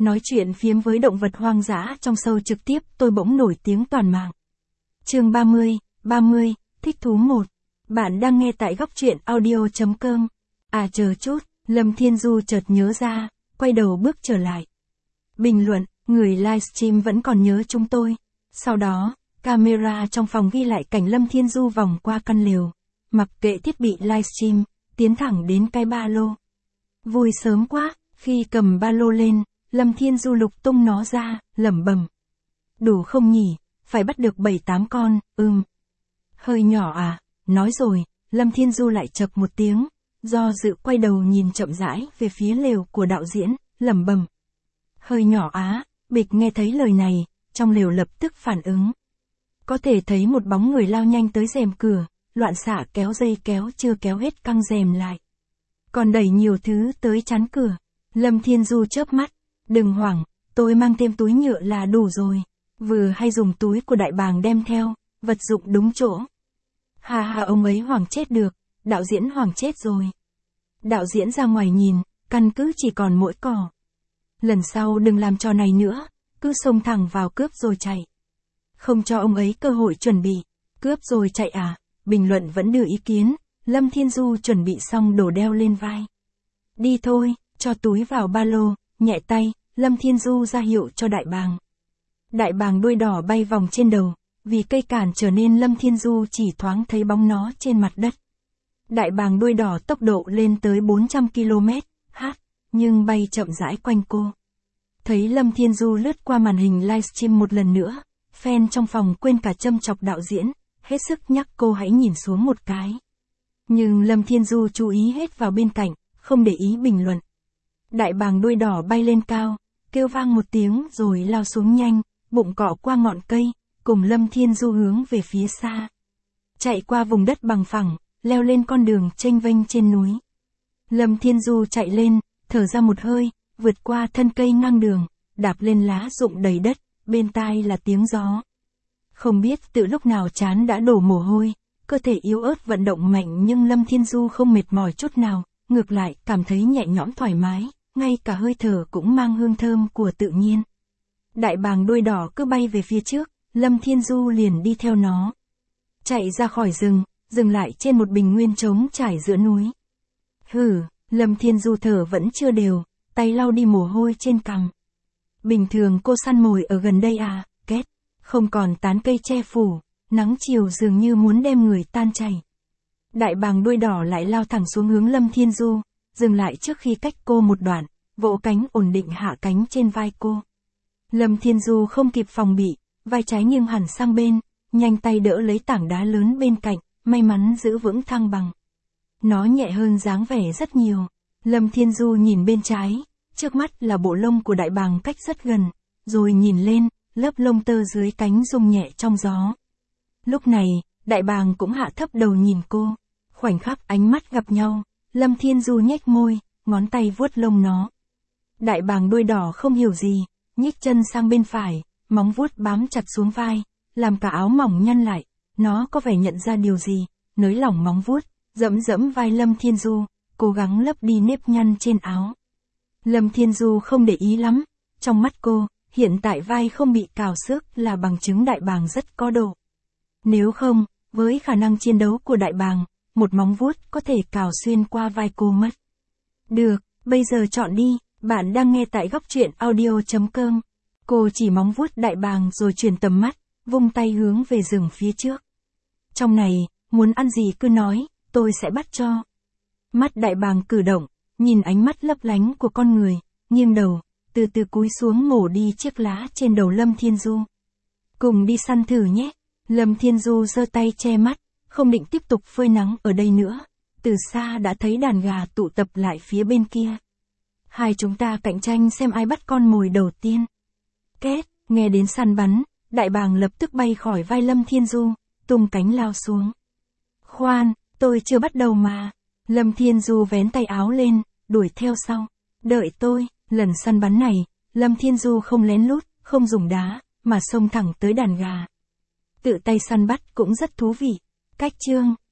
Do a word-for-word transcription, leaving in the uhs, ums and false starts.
nói chuyện phiếm với động vật hoang dã trong show trực tiếp tôi bỗng nổi tiếng toàn mạng. Chương ba mươi, ba mươi, thích thú một. Bạn đang nghe tại góc truyện audio chấm com. À chờ chút, Lâm Thiên Du chợt nhớ ra, quay đầu bước trở lại. Bình luận, người livestream vẫn còn nhớ chúng tôi. Sau đó, camera trong phòng ghi lại cảnh Lâm Thiên Du vòng qua căn lều, mặc kệ thiết bị livestream, tiến thẳng đến cái ba lô. Vui sớm quá, khi cầm ba lô lên, Lâm Thiên Du lục tung nó ra, lẩm bẩm. Đủ không nhỉ, phải bắt được bảy tám con, ừm. Hơi nhỏ à, nói rồi, Lâm Thiên Du lại chậc một tiếng, do dự quay đầu nhìn chậm rãi về phía lều của đạo diễn, lẩm bẩm. Hơi nhỏ á, bịch nghe thấy lời này, trong lều lập tức phản ứng. Có thể thấy một bóng người lao nhanh tới rèm cửa, loạn xạ kéo dây kéo chưa kéo hết căng rèm lại. Còn đẩy nhiều thứ tới chắn cửa. Lâm Thiên Du chớp mắt, đừng hoảng, tôi mang thêm túi nhựa là đủ rồi. Vừa hay dùng túi của đại bàng đem theo, vật dụng đúng chỗ. Hà hà ông ấy hoảng chết được, đạo diễn hoảng chết rồi. Đạo diễn ra ngoài nhìn, căn cứ chỉ còn mỗi cỏ. Lần sau đừng làm trò này nữa, cứ xông thẳng vào cướp rồi chạy. Không cho ông ấy cơ hội chuẩn bị, cướp rồi chạy à, bình luận vẫn đưa ý kiến, Lâm Thiên Du chuẩn bị xong đồ đeo lên vai. Đi thôi, cho túi vào ba lô, nhẹ tay, Lâm Thiên Du ra hiệu cho đại bàng. Đại bàng đuôi đỏ bay vòng trên đầu, vì cây cản trở nên Lâm Thiên Du chỉ thoáng thấy bóng nó trên mặt đất. Đại bàng đuôi đỏ tốc độ lên tới bốn trăm ki lô mét h, nhưng bay chậm rãi quanh cô. Thấy Lâm Thiên Du lướt qua màn hình livestream một lần nữa, fan trong phòng quên cả châm chọc đạo diễn, hết sức nhắc cô hãy nhìn xuống một cái. Nhưng Lâm Thiên Du chú ý hết vào bên cạnh, không để ý bình luận. Đại bàng đuôi đỏ bay lên cao, kêu vang một tiếng rồi lao xuống nhanh, bụng cọ qua ngọn cây, cùng Lâm Thiên Du hướng về phía xa. Chạy qua vùng đất bằng phẳng, leo lên con đường chênh vênh trên núi. Lâm Thiên Du chạy lên, thở ra một hơi, vượt qua thân cây ngang đường, đạp lên lá rụng đầy đất, bên tai là tiếng gió. Không biết từ lúc nào trán đã đổ mồ hôi, cơ thể yếu ớt vận động mạnh nhưng Lâm Thiên Du không mệt mỏi chút nào, ngược lại cảm thấy nhẹ nhõm thoải mái, ngay cả hơi thở cũng mang hương thơm của tự nhiên. Đại bàng đuôi đỏ cứ bay về phía trước, Lâm Thiên Du liền đi theo nó. Chạy ra khỏi rừng, dừng lại trên một bình nguyên trống trải giữa núi. Hừ, Lâm Thiên Du thở vẫn chưa đều, tay lau đi mồ hôi trên cằm. Bình thường cô săn mồi ở gần đây à, két, không còn tán cây che phủ, nắng chiều dường như muốn đem người tan chảy. Đại bàng đuôi đỏ lại lao thẳng xuống hướng Lâm Thiên Du, dừng lại trước khi cách cô một đoạn, vỗ cánh ổn định hạ cánh trên vai cô. Lâm Thiên Du không kịp phòng bị, vai trái nghiêng hẳn sang bên, nhanh tay đỡ lấy tảng đá lớn bên cạnh, may mắn giữ vững thăng bằng. Nó nhẹ hơn dáng vẻ rất nhiều. Lâm Thiên Du nhìn bên trái, trước mắt là bộ lông của đại bàng cách rất gần, rồi nhìn lên, lớp lông tơ dưới cánh rung nhẹ trong gió. Lúc này, đại bàng cũng hạ thấp đầu nhìn cô. Khoảnh khắc ánh mắt gặp nhau, Lâm Thiên Du nhếch môi, ngón tay vuốt lông nó. Đại bàng đuôi đỏ không hiểu gì, nhích chân sang bên phải, móng vuốt bám chặt xuống vai, làm cả áo mỏng nhăn lại. Nó có vẻ nhận ra điều gì, nới lỏng móng vuốt, dẫm dẫm vai Lâm Thiên Du, cố gắng lấp đi nếp nhăn trên áo. Lâm Thiên Du không để ý lắm, trong mắt cô, hiện tại vai không bị cào xước là bằng chứng đại bàng rất có độ. Nếu không, với khả năng chiến đấu của đại bàng, một móng vuốt có thể cào xuyên qua vai cô mất. Được, bây giờ chọn đi, bạn đang nghe tại góc truyện audio chấm com. Cô chỉ móng vuốt đại bàng rồi chuyển tầm mắt, vung tay hướng về rừng phía trước. Trong này, muốn ăn gì cứ nói, tôi sẽ bắt cho. Mắt đại bàng cử động, nhìn ánh mắt lấp lánh của con người, nghiêng đầu, từ từ cúi xuống mổ đi chiếc lá trên đầu Lâm Thiên Du. Cùng đi săn thử nhé. Lâm Thiên Du giơ tay che mắt, không định tiếp tục phơi nắng ở đây nữa. Từ xa đã thấy đàn gà tụ tập lại phía bên kia. Hai chúng ta cạnh tranh xem ai bắt con mồi đầu tiên. Két, nghe đến săn bắn, đại bàng lập tức bay khỏi vai Lâm Thiên Du, tung cánh lao xuống. Khoan, tôi chưa bắt đầu mà. Lâm Thiên Du vén tay áo lên, đuổi theo sau. Đợi tôi, lần săn bắn này, Lâm Thiên Du không lén lút, không dùng đá, mà xông thẳng tới đàn gà. Tự tay săn bắt cũng rất thú vị. Cách chương